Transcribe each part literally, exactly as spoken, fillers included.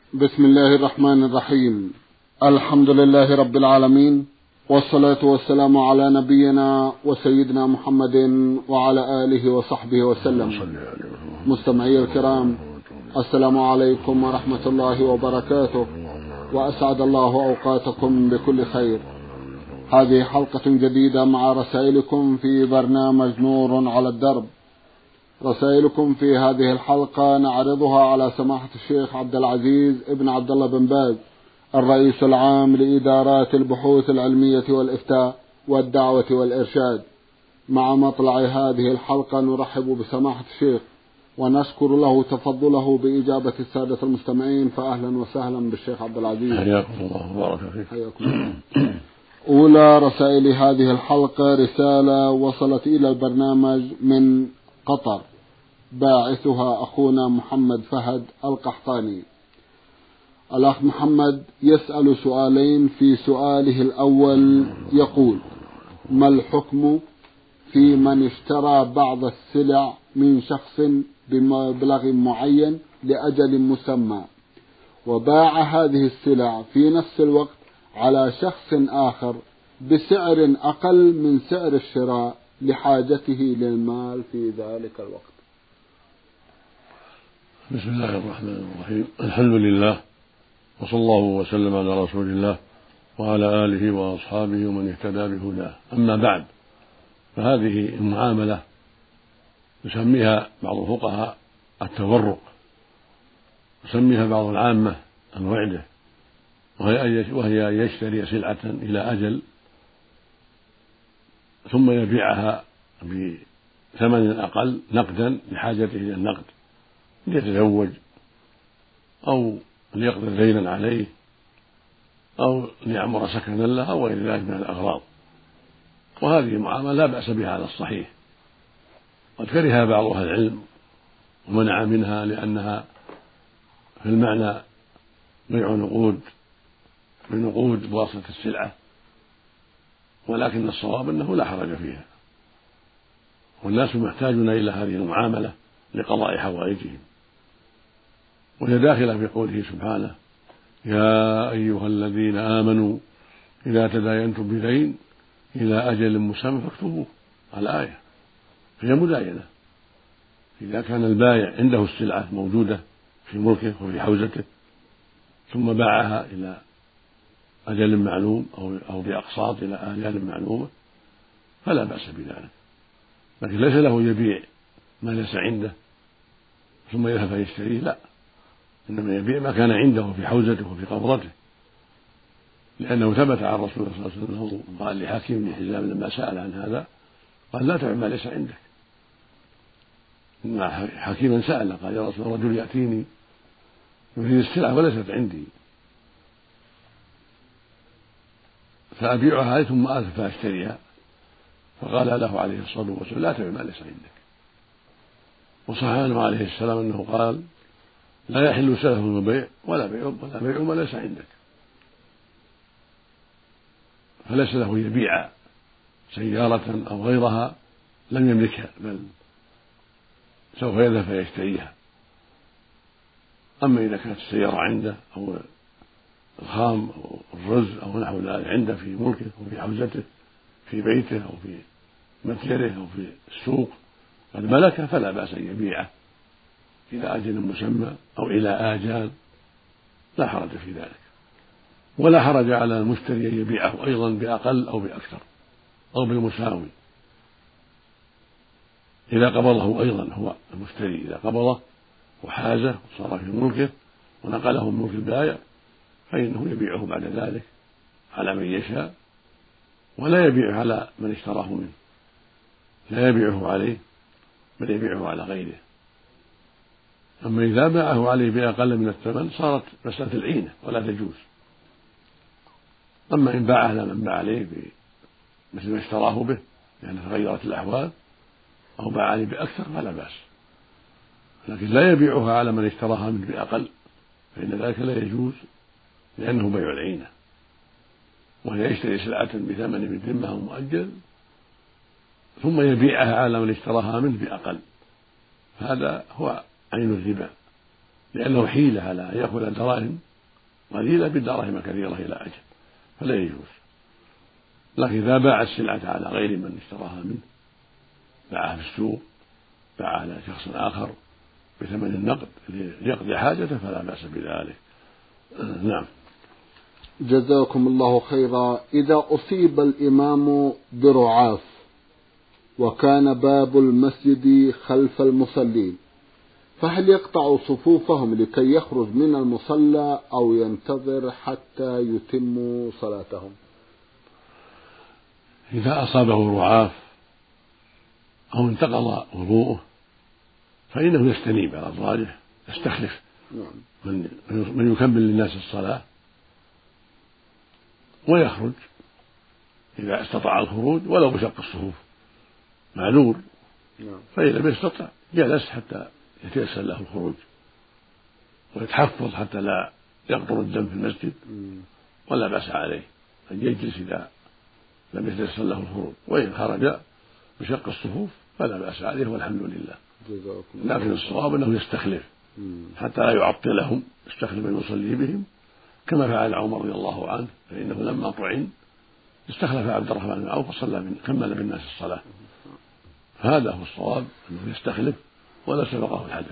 بسم الله الرحمن الرحيم. الحمد لله رب العالمين، والصلاة والسلام على نبينا وسيدنا محمد وعلى آله وصحبه وسلم. مستمعي الكرام، السلام عليكم ورحمة الله وبركاته، وأسعد الله أوقاتكم بكل خير. هذه حلقة جديدة مع رسائلكم في برنامج نور على الدرب. رسائلكم في هذه الحلقة نعرضها على سماحة الشيخ عبد العزيز ابن عبد الله بن باز، الرئيس العام لإدارات البحوث العلمية والإفتاء والدعوة والإرشاد. مع مطلع هذه الحلقة نرحب بسماحة الشيخ ونشكر له تفضله بإجابة السادة المستمعين، فأهلا وسهلا بالشيخ عبد العزيز. حياكم الله وبارك فيك. حياكم الله. أولى رسائل هذه الحلقة رسالة وصلت إلى البرنامج من قطر، باعثها أخونا محمد فهد القحطاني. الأخ محمد يسأل سؤالين. في سؤاله الأول يقول: ما الحكم في من اشترى بعض السلع من شخص بمبلغ معين لأجل مسمى، وباع هذه السلع في نفس الوقت على شخص آخر بسعر أقل من سعر الشراء لحاجته للمال في ذلك الوقت؟ بسم الله الرحمن الرحيم. الحمد لله، وصلى الله وسلم على رسول الله وعلى آله وأصحابه ومن اهتدى بهداه. أما بعد، فهذه المعاملة يسميها بعض الفقهاء التورق، يسميها بعض العامة الوعدة، وهي أن يشتري سلعة إلى أجل ثم يبيعها بثمن أقل نقدا لحاجته إلى النقد، ليتزوج أو ليقضي دينا عليه أو ليعمر سكنا له أو غير ذلك من الأغراض. وهذه المعاملة لا بأس بها على الصحيح، قد كرهها بعض أهل العلم ومنع منها لأنها في المعنى بيع نقود بنقود بواسطة السلعة، ولكن الصواب أنه لا حرج فيها، والناس محتاجون إلى هذه المعاملة لقضاء حوائجهم. وهي داخلة في قوله سبحانه: يا أيها الذين آمنوا إذا تداينتم بدين إلى أجل مسمى فاكتبوه. الآية هي مداينة. إذا كان البائع عنده السلعة موجودة في ملكه وفي حوزته ثم باعها إلى أجل معلوم أو بأقساط إلى آجال معلومة فلا بأس بذلك، لكن ليس له يبيع ما ليس عنده ثم يذهب فيشتريه، لا، إنما يبيع ما كان عنده في حوزته وفي قبضته، لأنه ثبت عن الرسول صلى الله عليه وسلم قال لحكيم بن حزام لما سأل عن هذا قال: لا تبع ما ليس عندك. إن حكيما سأل قال: يا رسول الله، رجل يأتيني يريد السلعة وليست عندي فأبيعها ثم آتي فأشتريها، فقال له عليه الصلاة والسلام: لا تبع ما ليس عندك. وصح عنه عليه السلام أنه قال: لا يحل سلف البيع ولا بيع ولا بيع ما ليس عندك. فليس له يبيع سيارة أو غيرها لم يملكها، بل سوف يذهب فيشتريها. أما إذا كانت السيارة عنده أو الخام أو الرز أو نحو ذلك عنده في ملكه وفي حوزته في بيته أو في متجره أو في السوق قد ملكه فلا بأس أن يبيعه إلى أجل مسمى أو إلى آجال، لا حرج في ذلك. ولا حرج على المشتري أن يبيعه أيضا بأقل أو بأكثر أو بالمساوي إذا قبضه أيضا هو المشتري، إذا قبضه وحازه وصار في ملكه ونقله من ملك البائع فإنه يبيعه بعد ذلك على من يشاء، ولا يبيعه على من اشتراه منه، لا يبيعه عليه بل يبيعه على غيره. أما إذا باعه عليه بأقل من الثمن صارت مسألة العينة ولا تجوز. أما إن باعه على من باع عليه مثل ما اشتراه به لأن تغيرت الأحوال أو باع عليه بأكثر فلا بأس، لكن لا يبيعها على من اشتراها منه بأقل، فإن ذلك لا يجوز لأنه بيع العينة. وهي يشتري سلعة بثمن بالذمة أو مؤجل ثم يبيعها على من اشتراها منه بأقل، هذا هو عين الربا، لأنه حيلة على أن يأخذ دراهم قليلة بدراهم كثيرة إلى أجل، فلا يجوز. لكن إذا باع السلعة على غير من اشتراها منه، باعها في السوق، باعها على شخص آخر بثمن النقد ليقضي حاجته فلا بأس بذلك. نعم. جزاكم الله خيرا. إذا أصيب الإمام برعاف وكان باب المسجد خلف المصلين، فهل يقطع صفوفهم لكي يخرج من المصلى أو ينتظر حتى يتموا صلاتهم؟ إذا أصابه رعاف أو انتقض وضوءه فإنه يستنيب على الراجح، يستخلف من من يكمل للناس الصلاة ويخرج إذا استطاع الخروج ولو بشق الصفوف، معذور. فإذا لم يستطع جلس حتى يتيسر له الخروج ويتحفظ حتى لا يقطر الدم في المسجد، ولا بأس عليه أن يجلس إذا لم يتيسر له الخروج. وإن خرج بشق الصفوف فلا بأس عليه والحمد لله. لكن الصواب أنه يستخلف حتى لا يعطلهم، يستخلف من يصلي بهم كما فعل عمر رضي الله عنه، فإنه لما طعن استخلف عبد الرحمن بن عوف وصلى من كمل بالناس الصلاة. فهذا هو الصواب، أنه يستخلف ولا سبقه الحدث.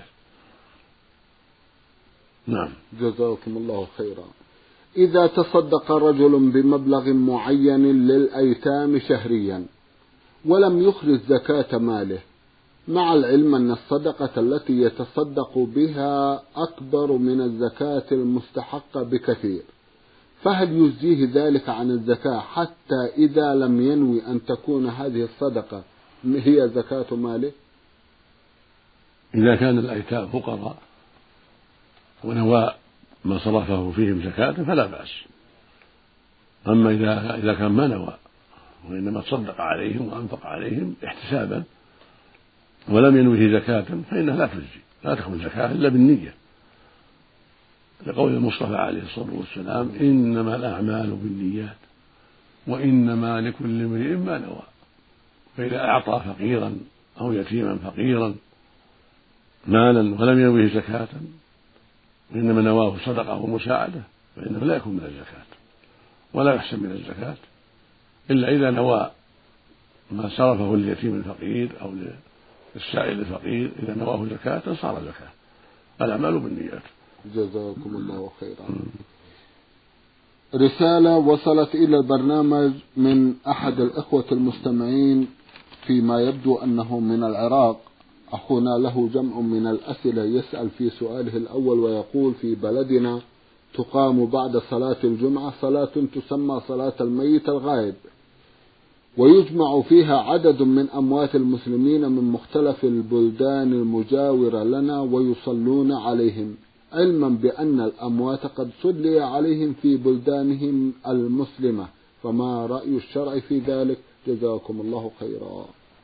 نعم. جزاكم الله خيرا. إذا تصدق رجل بمبلغ معين للأيتام شهريا ولم يخرج زكاة ماله، مع العلم أن الصدقة التي يتصدق بها أكبر من الزكاة المستحقة بكثير، فهل يجزيه ذلك عن الزكاة حتى إذا لم ينوي أن تكون هذه الصدقة هي زكاة ماله؟ إذا كان الأيتام فقراء ونوى ما صرفه فيهم زكاة فلا بأس. أما إذا إذا كان ما نوى وإنما تصدق عليهم وأنفق عليهم احتسابا ولم ينوه زكاة فإنها لا تجزي، لا تكون زكاة إلا بالنية، لقول المصطفى عليه الصلاة والسلام: إنما الأعمال بالنيات وإنما لكل امرئ ما نوى. فإذا أعطى فقيرا أو يتيما فقيرا مالا ولم ينوه زكاة وإنما نواه صدقة ومساعدة فإنه لا يكون من الزكاة ولا يحسب من الزكاة إلا إذا نوى ما صرفه لليتيم الفقير أو للسائل الفقير، إذا نواه زكاة صار زكاة. الأعمال بالنيات. جزاكم الله خيرا. رسالة وصلت إلى البرنامج من أحد الإخوة المستمعين فيما يبدو أنه من العراق. أخونا له جمع من الأسئلة، يسأل في سؤاله الأول ويقول: في بلدنا تقام بعد صلاة الجمعة صلاة تسمى صلاة الميت الغائب، ويجمع فيها عدد من أموات المسلمين من مختلف البلدان المجاورة لنا ويصلون عليهم، علما بأن الأموات قد صلي عليهم في بلدانهم المسلمة، فما رأي الشرع في ذلك؟ جزاكم الله خيرا.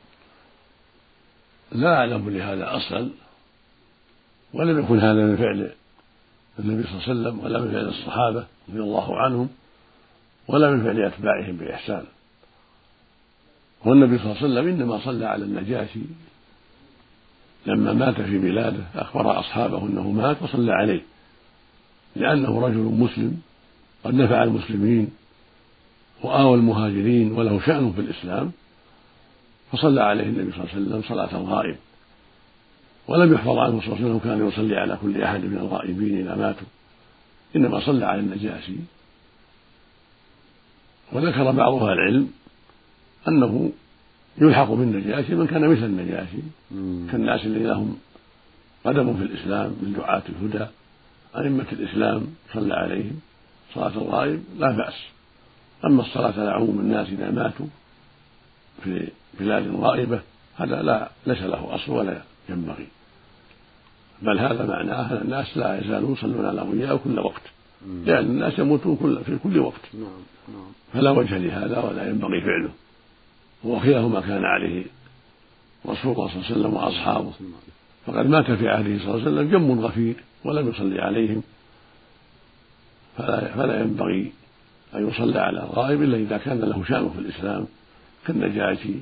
لا أعلم لهذا أصلا، ولم يكن هذا من فعل النبي صلى الله عليه وسلم ولا من فعل الصحابة رضي الله عنهم ولا من فعل أتباعهم بإحسان. والنبي صلى الله عليه وسلم إنما صلى على النجاشي لما مات في بلاده، أخبر أصحابه أنه مات وصلى عليه، لأنه رجل مسلم قد نفع المسلمين وآوى المهاجرين وله شأن في الإسلام، فصلى عليه النبي صلى الله عليه وسلم صلاة الغائب. ولم يحفظ عنه صلى الله عليه وسلم كان يصلي على كل أحد من الغائبين إذا ماتوا، إنما صلى على النجاشي. وذكر بعض أهل العلم أنه يلحق بالنجاشي من كان مثل النجاشي كالناس الذين لهم قدم في الإسلام من دعاة الهدى أئمة الإسلام، صلى عليهم صلاة الغائب لا بأس. أما الصلاة على عموم الناس إذا ماتوا في بلاد غائبة هذا لا ليس له أصل ولا ينبغي، بل هذا معناه أن الناس لا يزالون يصلون على أولياء كل وقت، لأن الناس يموتون كل في كل وقت، فلا وجه لهذا ولا ينبغي فعله. وخلاف ما كان عليه رسول الله صلى الله عليه وسلم وأصحابه، فقد مات في عهده صلى الله عليه وسلم جم غفير ولم يصلي عليهم، فلا, فلا ينبغي أن يصلى على الغائب إلا إذا كان له شأن في الإسلام كالنجاشي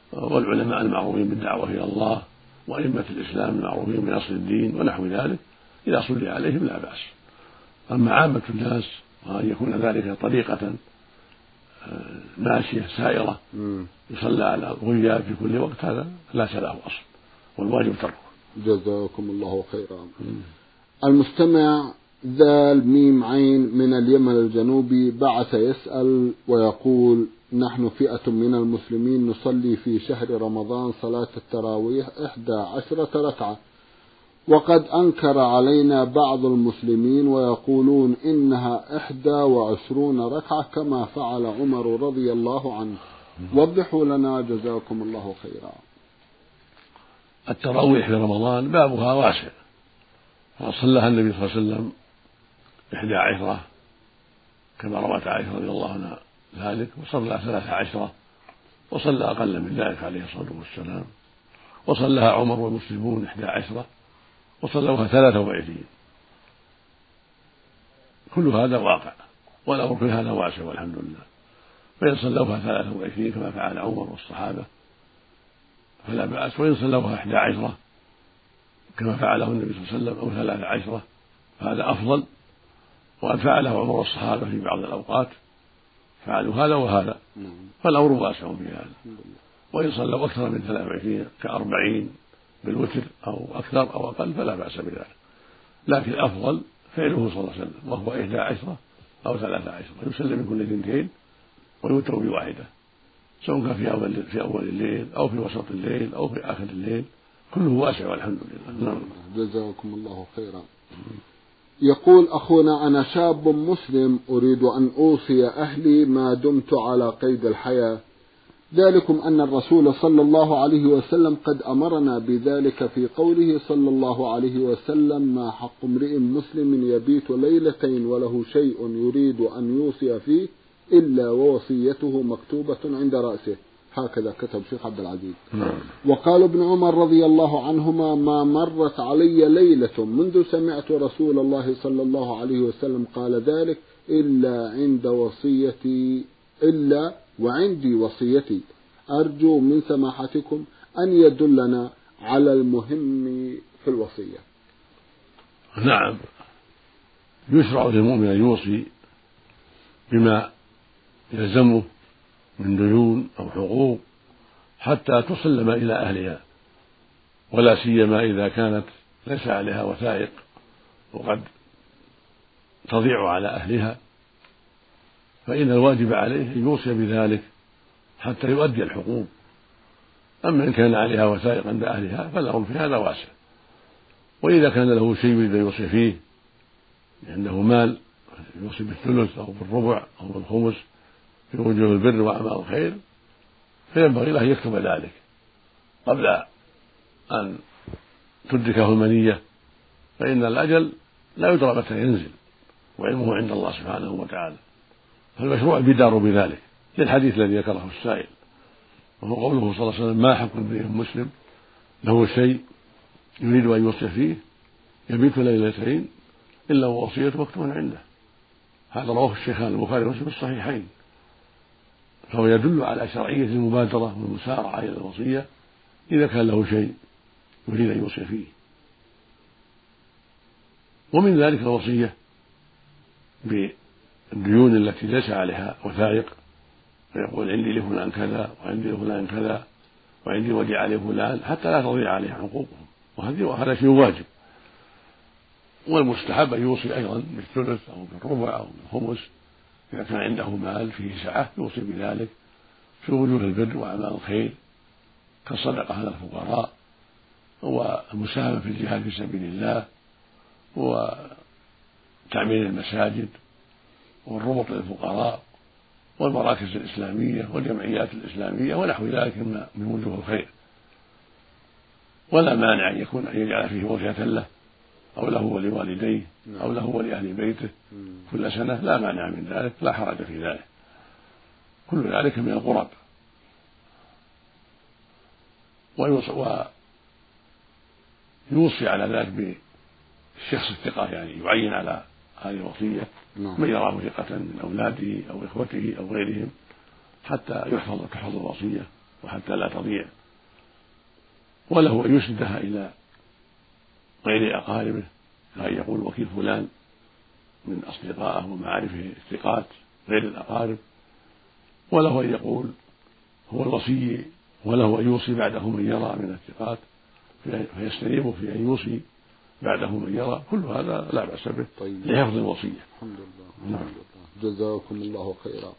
والعلماء المعروفين بالدعوة إلى الله وأئمة الإسلام المعروفين بنصر الدين ونحو ذلك، إذا صلي عليهم لا بأس. أما عامة الناس وأن يكون ذلك طريقة ماشية سائرة يصلى على الغياب في كل وقت هذا لا له أصل والواجب تركه. جزاكم الله خيرا. المستمع ذال ميم عين من اليمن الجنوبي بعث يسأل ويقول: نحن فئة من المسلمين نصلي في شهر رمضان صلاة التراويح إحدى عشرة ركعة، وقد أنكر علينا بعض المسلمين ويقولون إنها إحدى وعشرون ركعة كما فعل عمر رضي الله عنه، وضحوا لنا جزاكم الله خيرا. التراويح في رمضان بابها واسع، فصلىها النبي صلى الله عليه وسلم إحدى عشرة كما روت عائشة رضي الله عنها ذلك، وصلى ثلاثة عشرة، وصلى أقل من ذلك عليه الصلاة والسلام، وصلىها عمر والمسلمون إحدى عشرة، وصلوها ثلاثة وعشرين. كل هذا واقع والأمر في هذا واسع والحمد لله. فإن صلوها ثلاثة وعشرين كما فعل عمر والصحابة فلا بأس، وإن صلوها إحدى عشرة كما فعله النبي صلى الله عليه وسلم أو ثلاثة عشرة فهذا أفضل، وقد فعله عمر والصحابة في بعض الأوقات فعلوا هذا وهذا، فالأمر واسع في هذا. وإن صلوا أكثر من ثلاثة وعشرين كأربعين بالوتر أو أكثر أو أقل فلا بأس بذلك، لكن الأفضل فعله صلى الله عليه وسلم وهو إحدى عشرة أو ثلاثة عشرة، يسلم من كل اثنتين ويوتر بواحدة، سواء كان في أول في أول الليل أو في وسط الليل أو في آخر الليل، كله واسع والحمد لله. نعم. جزاكم الله خيرا. يقول أخونا: أنا شاب مسلم أريد أن أوصي أهلي ما دمت على قيد الحياة، ذلكم أن الرسول صلى الله عليه وسلم قد أمرنا بذلك في قوله صلى الله عليه وسلم: ما حق امرئ مسلم يبيت ليلتين وله شيء يريد أن يوصي فيه إلا ووصيته مكتوبة عند رأسه. هكذا كتب شيخ عبد العزيز. وقال ابن عمر رضي الله عنهما: ما مرت علي ليلة منذ سمعت رسول الله صلى الله عليه وسلم قال ذلك إلا عند وصيتي إلا وعندي وصيتي، أرجو من سماحتكم أن يدلنا على المهم في الوصية. نعم، يشرع للمؤمن أن يوصي بما يلزمه من ديون أو حقوق حتى تسلم إلى أهلها، ولا سيما إذا كانت ليس عليها وثائق وقد تضيع على أهلها، فإن الواجب عليه أن يوصي بذلك حتى يؤدي الحقوق. أما إن كان عليها وثائق عند أهلها فالأمر في هذا واسع. وإذا كان له شيء يريد أن يوصي فيه، عنده مال يوصي بالثلث أو بالربع أو بالخمس في وجوه البر وأعمال الخير، فينبغي له أن يكتب ذلك قبل أن تدركه المنية، فإن الأجل لا يدرى متى ينزل وعلمه عند الله سبحانه وتعالى. فالمشروع البدار بذلك للحديث الذي ذكره السائل، وهو قوله صلى الله عليه وسلم: ما حق امرئ مسلم له شيء يريد أن يوصي فيه يبيت ليلتين إلا ووصيته مكتوبة عنده. هذا رواه الشيخان البخاري ومسلم في الصحيحين، فهو يدل على شرعية المبادرة والمسارعة إلى الوصية إذا كان له شيء يريد أن يوصي فيه. ومن ذلك الوصية بالديون التي ليس عليها وثائق، فيقول: عندي لفلان كذا وعندي لفلان كذا وعندي وديعة لفلان، حتى لا تضيع عليه حقوقهم، وهذا شيء واجب. والمستحب أن يوصي أيضا بالثلث أو بالربع أو بالخمس إذا كان عنده مال فيه سعة، يوصي بذلك في وجوه البر وأعمال الخير كالصدقة على الفقراء والمساهمة في الجهاد في سبيل الله وتعمير المساجد والربط للفقراء والمراكز الإسلامية والجمعيات الإسلامية ونحو ذلك من وجوه الخير. ولا مانع أن يكون أن يجعل فيه وصية له أو له ولوالديه أو له ولأهل بيته كل سنة، لا مانع من ذلك، لا حرج في ذلك، كل ذلك من القرب. ويوصي على ذلك بالشخص الثقة، يعني يعين على هذه الوصية من يراه ثقة من أولاده أو إخوته أو غيرهم حتى يحفظ تحفظ الوصية وحتى لا تضيع. وله أن يسندها إلى غير أقاربه كأن يقول وكيل فلان من أصدقائه ومعارفه الثقات غير الأقارب، وله أن يقول هو الوصي، وله أن يوصي بعده من يرى من الثقات فيستنيب في أن يوصي بعده من يرى. كل هذا لا بأس به طيب. لحفظ الوصية. الحمد لله. نعم. جزاكم الله خيرا.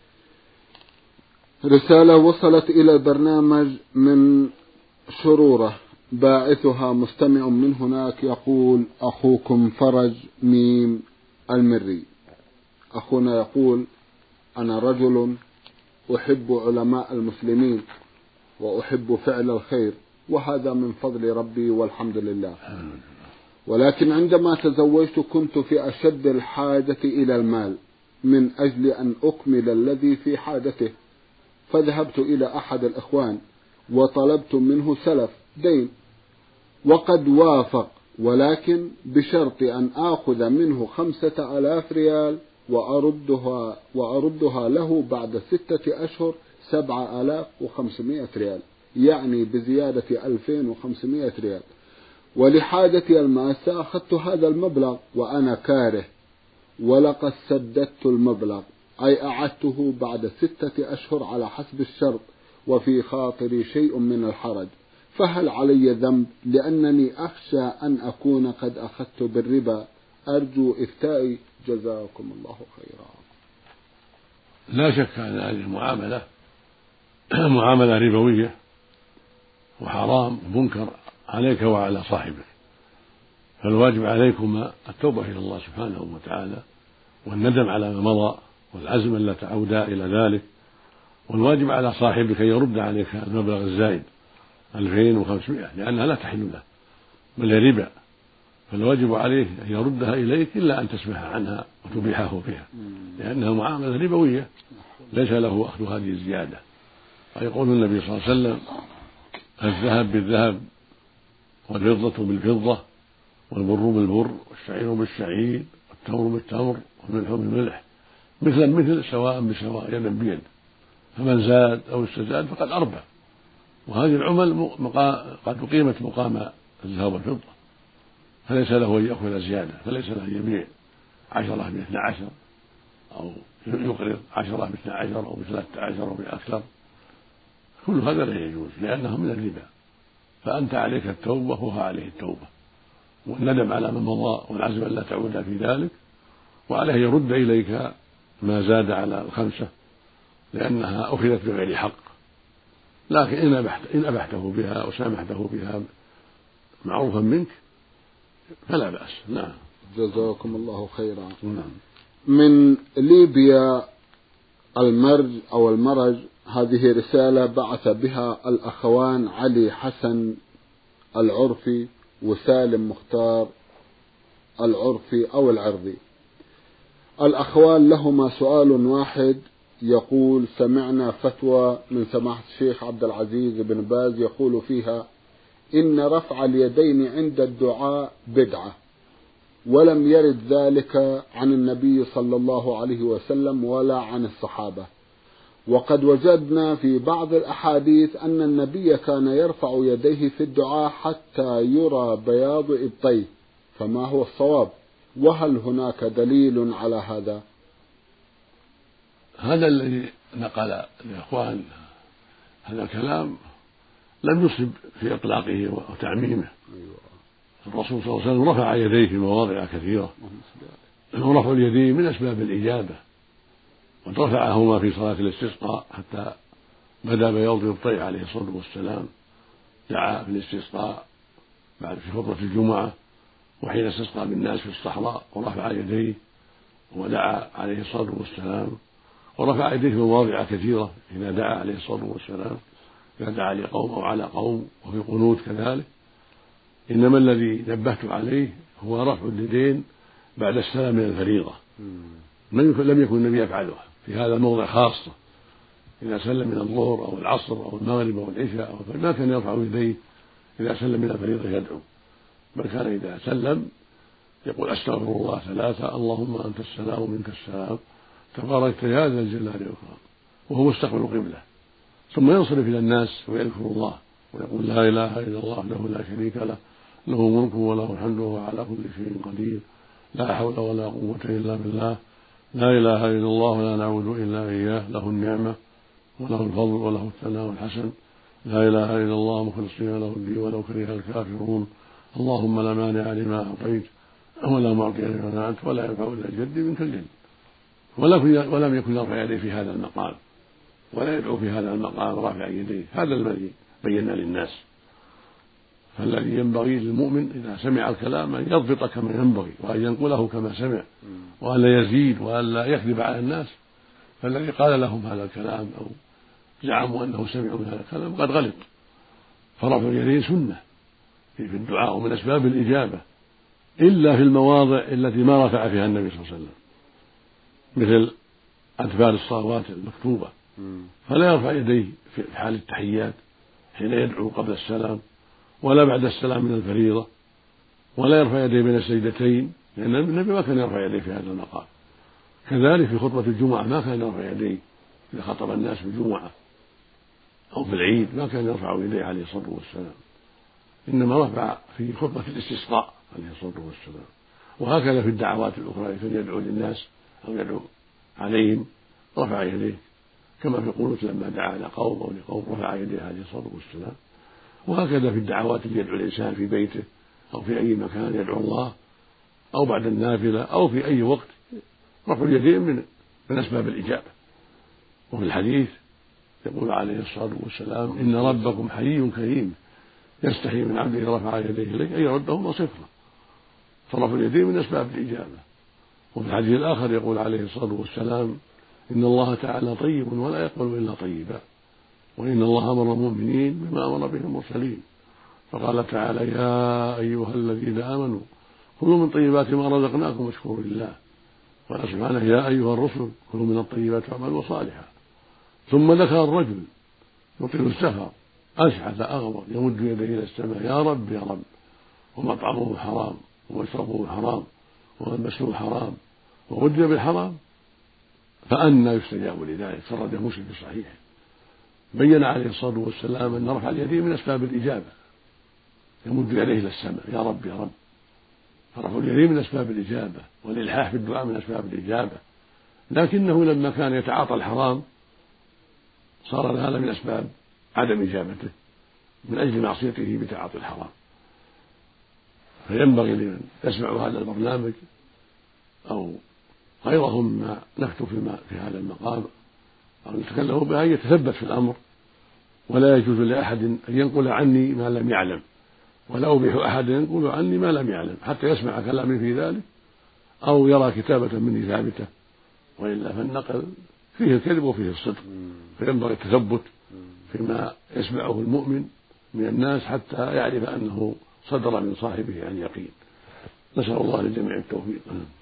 رسالة وصلت إلى البرنامج من شرورة، باعثها مستمع من هناك يقول: أخوكم فرج ميم المري. أخونا يقول: أنا رجل أحب علماء المسلمين وأحب فعل الخير، وهذا من فضل ربي والحمد لله، ولكن عندما تزوجت كنت في أشد الحاجة إلى المال من أجل أن أكمل الذي في حاجته، فذهبت إلى أحد الإخوان وطلبت منه سلف دين، وقد وافق، ولكن بشرط أن آخذ منه خمسة آلاف ريال وأردها, وأردها له بعد ستة أشهر سبعة آلاف وخمسمائة ريال، يعني بزيادة ألفين وخمسمائة ريال، ولحاجتي الماسة أخذت هذا المبلغ وأنا كاره، ولقد سددت المبلغ، أي أعدته بعد ستة أشهر على حسب الشرط، وفي خاطري شيء من الحرج، فهل علي ذنب لأنني أخشى أن أكون قد أخذت بالربا؟ أرجو إفتائي، جزاكم الله خيرا. لا شك أن هذه المعاملة معاملة ربوية وحرام ومنكر عليك وعلى صاحبك، فالواجب عليكما التوبة إلى الله سبحانه وتعالى والندم على ما مضى والعزم ألا تعودا إلى ذلك، والواجب على صاحبك أن يرد عليك المبلغ الزائد ألفين وخمسمائة لأنها لا تحل له بل ربا، فالواجب عليه أن يردها إليك إلا أن تسمح عنها وتبيحه فيها، لأنها معاملة ربوية ليس له أخذ هذه الزيادة. ويقول النبي صلى الله عليه وسلم: الذهب بالذهب والفضة بالفضة والبر بالبر والشعير بالشعير والتمر بالتمر والملح بالملح مثلا مثل سواء بسواء يدا بيد، فمن زاد أو استزاد فقد أربى. وهذه العمل قد أقيمت مقام الذهب والفضة، فليس له أن يأخذ زيادة، فليس له أن يبيع عشرة باثنى عشر أو يقرض عشرة باثنى عشر أو بثلاثة عشر أو بأكثر، كل هذا لا يجوز لأنه من الربا. فأنت عليك التوبة وهو عليه التوبة والندم على ما مضى والعزم ألا تعود في ذلك، وعليه يرد إليك ما زاد على الخمسة لأنها أخذت بغير حق، لكن إن أبحت إن أبحته بها أو سامحته بها معروفا منك فلا بأس. نعم. جزاكم الله خيرا. نعم. من ليبيا المرج أو المرج، هذه رسالة بعث بها الأخوان علي حسن العرفي وسالم مختار العرفي أو العرضي. الأخوان لهما سؤال واحد، يقول: سمعنا فتوى من سماحة الشيخ عبد العزيز بن باز يقول فيها إن رفع اليدين عند الدعاء بدعة، ولم يرد ذلك عن النبي صلى الله عليه وسلم ولا عن الصحابة، وقد وجدنا في بعض الأحاديث أن النبي كان يرفع يديه في الدعاء حتى يرى بياض إبطيه، فما هو الصواب؟ وهل هناك دليل على هذا؟ هذا الذي نقل الإخوان هذا الكلام لم يصب في إطلاقه وتعميمه. الرسول صلى الله عليه وسلم رفع يديه في مواضع كثيرة، ورفع اليدين من أسباب الإجابة، وقد رفعهما في صلاة الاستسقاء حتى بدا بياض إبطيه عليه الصلاة والسلام، دعا في الاستسقاء بعد في خطبة الجمعة وحين استسقى بالناس في الصحراء ورفع يديه ودعا عليه الصلاة والسلام، ورفع يديه في مواضع كثيرة إذا دعا عليه الصلاة والسلام، إذا دعا لقوم أو على قوم، وفي قنوت كذلك. إنما الذي نبهت عليه هو رفع اليدين بعد السلام من الفريضة، لم يكن النبي يفعلها في هذا الموضع خاصة، إذا سلم من الظهر أو العصر أو المغرب أو العشاء أو ما كان يرفع يديه إذا سلم من الفريضة يدعو، بل كان إذا سلم يقول أستغفر الله ثلاثة، اللهم أنت السلام ومنك السلام تباركت يا ذا الجلال والإكرام، وهو مستقبل القبلة، ثم ينصرف إلى الناس ويذكر الله ويقول لا إله إلا الله وحده لا شريك له له ملكه وله الحمد وهو على كل شيء قدير، لا حول ولا قوة إلا بالله، لا إله إلا الله ولا نعبد إلا إياه، له النعمة وله الفضل وله الثناء الحسن، لا إله إلا الله مخلصين له الدين ولو كره الكافرون. اللهم لا مانع لما أعطيت ولا معطي لما منعت ولا ينفع إلا الجد منك الجد. ولم يكن يرفع يديه في هذا المقام ولا يدعو في هذا المقام رافع يديه، هذا الذي بينا للناس. فالذي ينبغي للمؤمن إذا سمع الكلام أن يضبط كما ينبغي وأن ينقله كما سمع وأن لا يزيد وأن لا يكذب على الناس. فالذي قال لهم هذا الكلام أو زعموا أنه سمعوا من هذا الكلام قد غلط. فرفع اليدين سنة في الدعاء ومن أسباب الإجابة، إلا في المواضع التي ما رفع فيها النبي صلى الله عليه وسلم، مثل أدبار الصلوات المكتوبة، فلا يرفع يديه في حال التحيات حين يدعو قبل السلام ولا بعد السلام من الفريضة، ولا يرفع يديه بين السجدتين لأن النبي ما كان يرفع يديه في هذا المقام. كذلك في خطبة الجمعة ما كان يرفع يديه إذا خطب الناس في الجمعة أو في العيد، ما كان يرفع يديه عليه الصلاة والسلام، إنما رفع في خطبة الاستسقاء عليه الصلاة والسلام. وهكذا في الدعوات الأخرى كان يدعو للناس أو يدعو عليهم رفع يديه، كما في قنوت لما دعا لقوم أو لقوم رفع يديه عليه الصلاة والسلام. وهكذا في الدعوات اللي يدعو الإنسان في بيته أو في أي مكان يدعو الله أو بعد النافلة أو في أي وقت، رفع اليدين من من أسباب الإجابة. وفي الحديث يقول عليه الصلاة والسلام: إن ربكم حيي كريم يستحي من عبده رفع يديه إليه أن يردهما صفرا. فرفع اليدين من أسباب الإجابة. وفي الحديث الآخر يقول عليه الصلاة والسلام: إن الله تعالى طيب ولا يقبل إلا طيبا، وإن الله أمر المؤمنين بما أمر به المرسلين، فقال تعالى: يا أيها الذين آمنوا كلوا من طيبات ما رزقناكم واشكروا لله. قال سبحانه: يا أيها الرسل كلوا من الطيبات واعملوا صالحا. ثم ذكر الرجل يطيل السفر أشعث أغبر يمد يديه إلى السماء: يا رب يا رب، ومطعمه حرام ومشربه حرام وملبسه حرام وغذي بالحرام، فأنى يستجاب لذلك؟ خرجه مسلم في صحيحه. بين عليه الصلاة والسلام أن رفع اليدين من أسباب الإجابة، يمد يديه إلى السماء: يا رب يا رب. فرفع اليدين من أسباب الإجابة، والإلحاح في الدعاء من أسباب الإجابة، لكنه لما كان يتعاطى الحرام صار هذا من أسباب عدم إجابته من أجل معصيته بتعاطي الحرام. فينبغي لمن يسمع هذا البرنامج أو غيرهم ما نكتب في هذا المقام أو نتكلم بها أن يتثبت في الأمر، ولا يجوز لأحد أن ينقل عني ما لم يعلم، ولا أبيح أحد ينقل عني ما لم يعلم حتى يسمع كلامي في ذلك أو يرى كتابة مني ثابتة، وإلا فالنقل فيه الكذب وفيه الصدق. فينبغي التثبت فيما يسمعه المؤمن من الناس حتى يعرف أنه صدر من صاحبه عن يقين. نسأل الله للجميع التوفيق.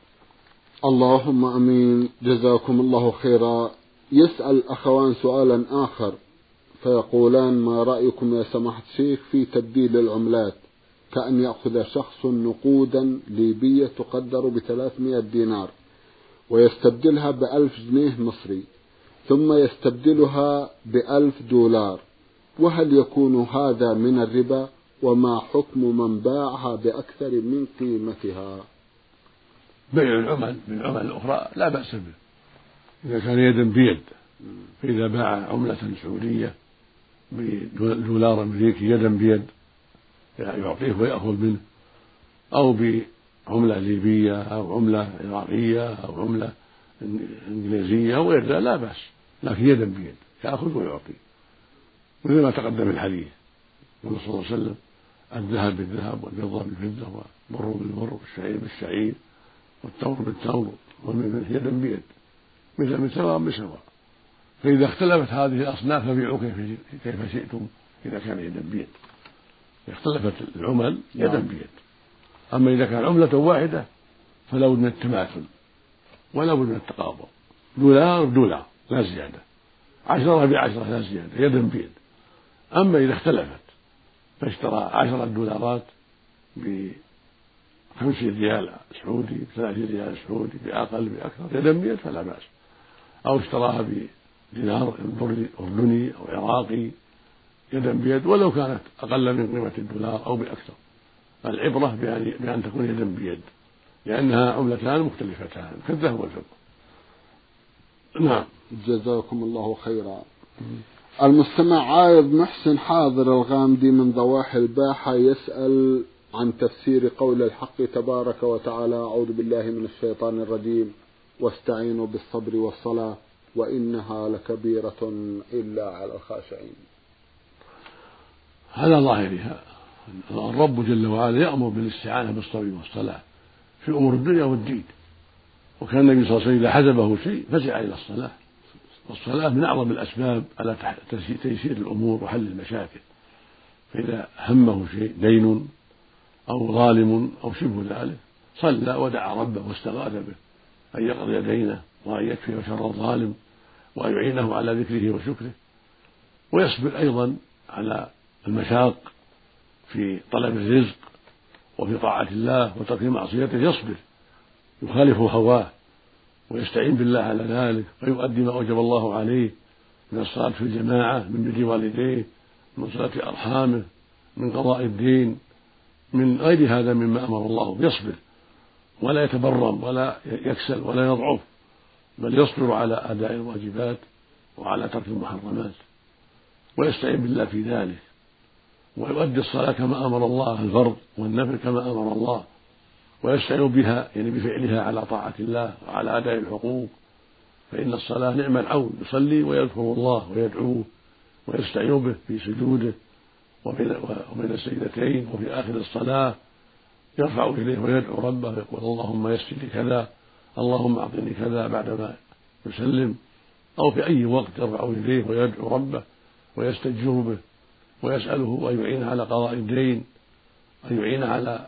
اللهم أمين. جزاكم الله خيرا. يسأل أخوان سؤالا آخر فيقولان: ما رأيكم يا سماحة الشيخ في تبديل العملات، كأن يأخذ شخص نقودا ليبية تقدر بثلاثمائة دينار ويستبدلها بألف جنيه مصري ثم يستبدلها بألف دولار، وهل يكون هذا من الربا؟ وما حكم من باعها بأكثر من قيمتها؟ بيع العمل بالعمل الأخرى لا بأس به إذا كان يدا بيد. فإذا باع عملة سعودية بدولار أمريكي يدا بيد يعطيه ويأخذ منه، أو بعملة ليبية أو عملة عراقية أو عملة إنجليزية أو غير ذلك لا بأس، لكن يدا بيد يأخذ ويعطي، مثل ما تقدم الحديث صلى الله عليه وسلم: الذهب بالذهب والفضة بالفضة والبر بالبر والشعير بالشعير والتمر بالتمر والملح يدا بيد مثل من سواء بسواء. فإذا اختلفت هذه الأصناف فبيعوا كيف شئتم إذا كان يدا بيد. اختلفت العمل يدا بيد. أما إذا كان عملة واحدة فلا بد من التماثل ولا بد من التقابض، دولار بدولار لا زيادة، عشرة بعشرة لا زيادة، يدا بيد. أما إذا اختلفت فاشترى عشرة دولارات بخمسين ريال سعودي بثلاثين ريال سعودي بأقل بأكثر يدا بيد فلا بأس، أو اشتراها بدينار أردني أو عراقي يدا بيد ولو كانت أقل من قيمة الدولار أو بأكثر، العبرة بأن, بأن تكون يدا بيد، لأنها عملتان مختلفتان كالذهب والفضة. نعم. جزاكم الله خيرا. المستمع عايض محسن حاضر الغامدي من ضواحي الباحة يسأل عن تفسير قول الحق تبارك وتعالى: أعوذ بالله من الشيطان الرجيم، واستعينوا بالصبر والصلاة وإنها لكبيرة إلا على الخاشعين. هذا ظاهرها الرب جل وعلا يأمر بالاستعانة بالصبر والصلاة في أمور الدنيا والدين، وكان النبي صلى الله عليه وسلم إذا حزبه شيء فزع إلى الصلاة، والصلاة من أعظم الأسباب على تيسير الأمور وحل المشاكل. فإذا همه شيء دين أو ظالم أو شبه ذلك صلى ودعا ربه واستغاث به أن يقضي دينه وأن يكفي شر الظالم وأن يعينه على ذكره وشكره، ويصبر أيضا على المشاق في طلب الرزق وفي طاعة الله وترك معصيته، يصبر يخالف هواه ويستعين بالله على ذلك، ويؤدي ما أوجب الله عليه من الصلاة في الجماعة، من بر والديه، من صلة أرحامه، من قضاء الدين، من غير هذا مما أمر الله. يصبر ولا يتبرم ولا يكسل ولا يضعف، بل يصبر على أداء الواجبات وعلى ترك المحرمات، ويستعين بالله في ذلك، ويؤدي الصلاة كما أمر الله، الفرض والنفل كما أمر الله، ويستعين بها يعني بفعلها على طاعة الله وعلى أداء الحقوق، فإن الصلاة نعم العون، يصلي ويذكر الله ويدعوه ويستعين به في سجوده وبين السجدتين، وفي آخر الصلاة يرفع إليه ويدعو ربه ويقول: اللهم يسر لي كذا، اللهم أعطني كذا، بعدما يسلم، أو في أي وقت يرفع إليه ويدعو ربه ويستجير به ويسأله أن يعين على قضاء الدين، أن يعين على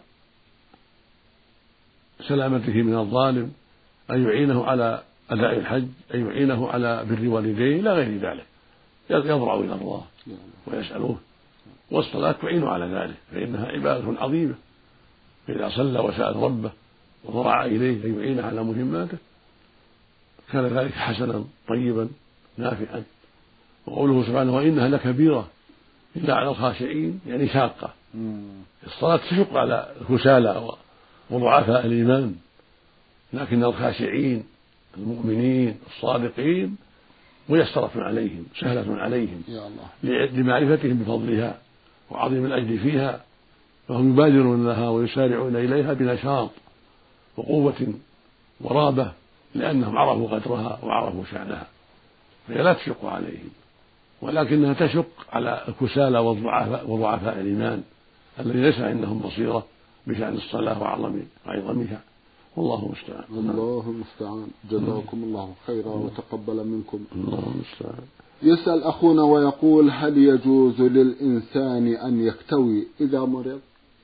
سلامته من الظالم، أن يعينه على أداء الحج، أن يعينه على بر والديه إلى غير ذلك، يضرع إلى الله ويسأله. والصلاة تعين على ذلك، فإنها عبادة عظيمة، فإذا صلى وسأل ربه وضرع إليه أن يعين على مهماته كان ذلك حسنا طيبا نافعا. وقوله سبحانه: وإنها لكبيرة إلا على الخاشعين، يعني شاقة. الصلاة تشق على الكسالى وضعفاء الإيمان، لكن الخاشعين المؤمنين الصادقين ميسرة عليهم، سهلة عليهم لمعرفتهم بفضلها وعظيم الأجر فيها، فهم يبادرون لها ويسارعون إليها بنشاط وقوة ورابة، لأنهم عرفوا قدرها وعرفوا شأنها، فهي لا تشق عليهم، ولكنها تشق على الكسالى وضعفاء الإيمان الذي ليس عندهم بصيرة بشأن الصلاة وعظم عظمها. والله المستعان. الله المستعان. جزاكم الله خيرا وتقبل منكم. الله المستعان. يسأل أخونا ويقول: هل يجوز للإنسان أن يكتوي إذا مرض؟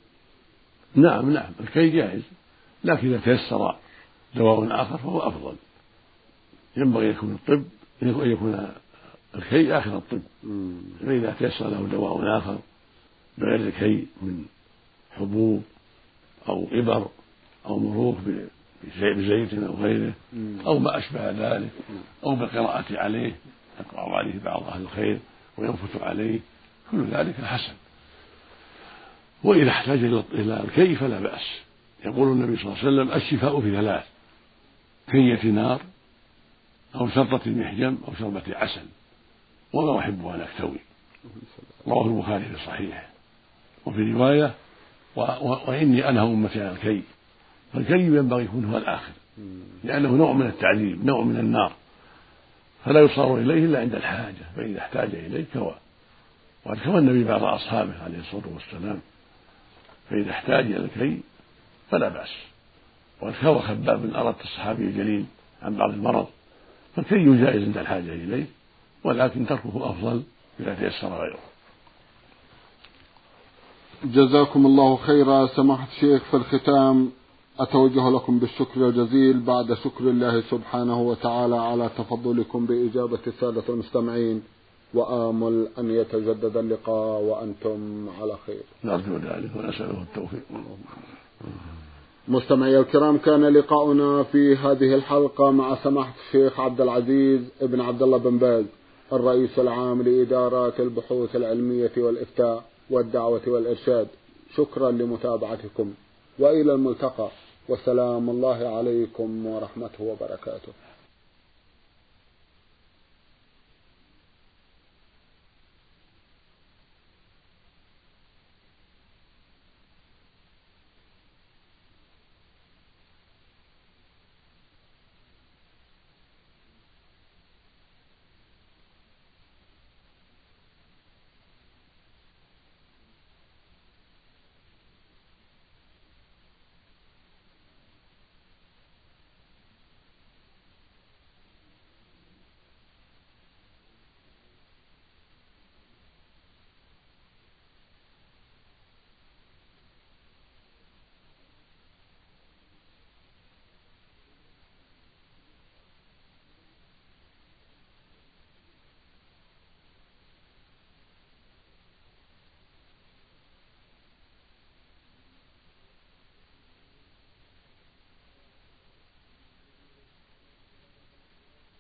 نعم نعم، الكي جائز، لكن إذا تيسر دواء آخر فهو أفضل. ينبغي يكون الطب أن يكون الكي آخر الطب، فإذا تيسر له دواء آخر بغير الكي من حبوب أو إبر أو مروق بزيت أو غيره أو ما أشبه ذلك، أو بالقراءة عليه، يقرأ عليه بعض أهل الخير وينفث عليه، كل ذلك حسن. وإذا احتاج إلى الكي فلا بأس. يقول النبي صلى الله عليه وسلم: الشفاء في ثلاث: كية نار أو شرطة محجم أو شربة عسل، وما أحب أن أكتوي. رواه البخاري في صحيحه. وفي رواية: و... و... وإني أنهى أمتي عن الكي. فالكي ينبغي يكون هو الآخر، لأنه نوع من التعذيب، نوع من النار، فلا يصار إليه إلا عند الحاجة، فإذا احتاج إليه كوى. وقد كوى النبي بعض أصحابه عليه الصلاة والسلام، فإذا احتاج إلى الكي فلا بأس. وقد كوى خباب بن أرد الصحابي الجليل عن بعض المرض، فالكي جائز عند الحاجة إليه، ولكن تركه أفضل إذا تيسر غيره. جزاكم الله خيرا. سماحة الشيخ، في الختام أتوجه لكم بالشكر الجزيل بعد شكر الله سبحانه وتعالى على تفضلكم بإجابة السادة المستمعين، وآمل أن يتجدد اللقاء وأنتم على خير. نرجو ذلك ونسأله التوفيق. مستمعي الكرام، كان لقاؤنا في هذه الحلقة مع سماحة الشيخ عبد العزيز ابن عبد الله بن باز، الرئيس العام لإدارات البحوث العلمية والإفتاء والدعوة والإرشاد شكرا لمتابعتكم، وإلى الملتقى، وسلام الله عليكم ورحمته وبركاته.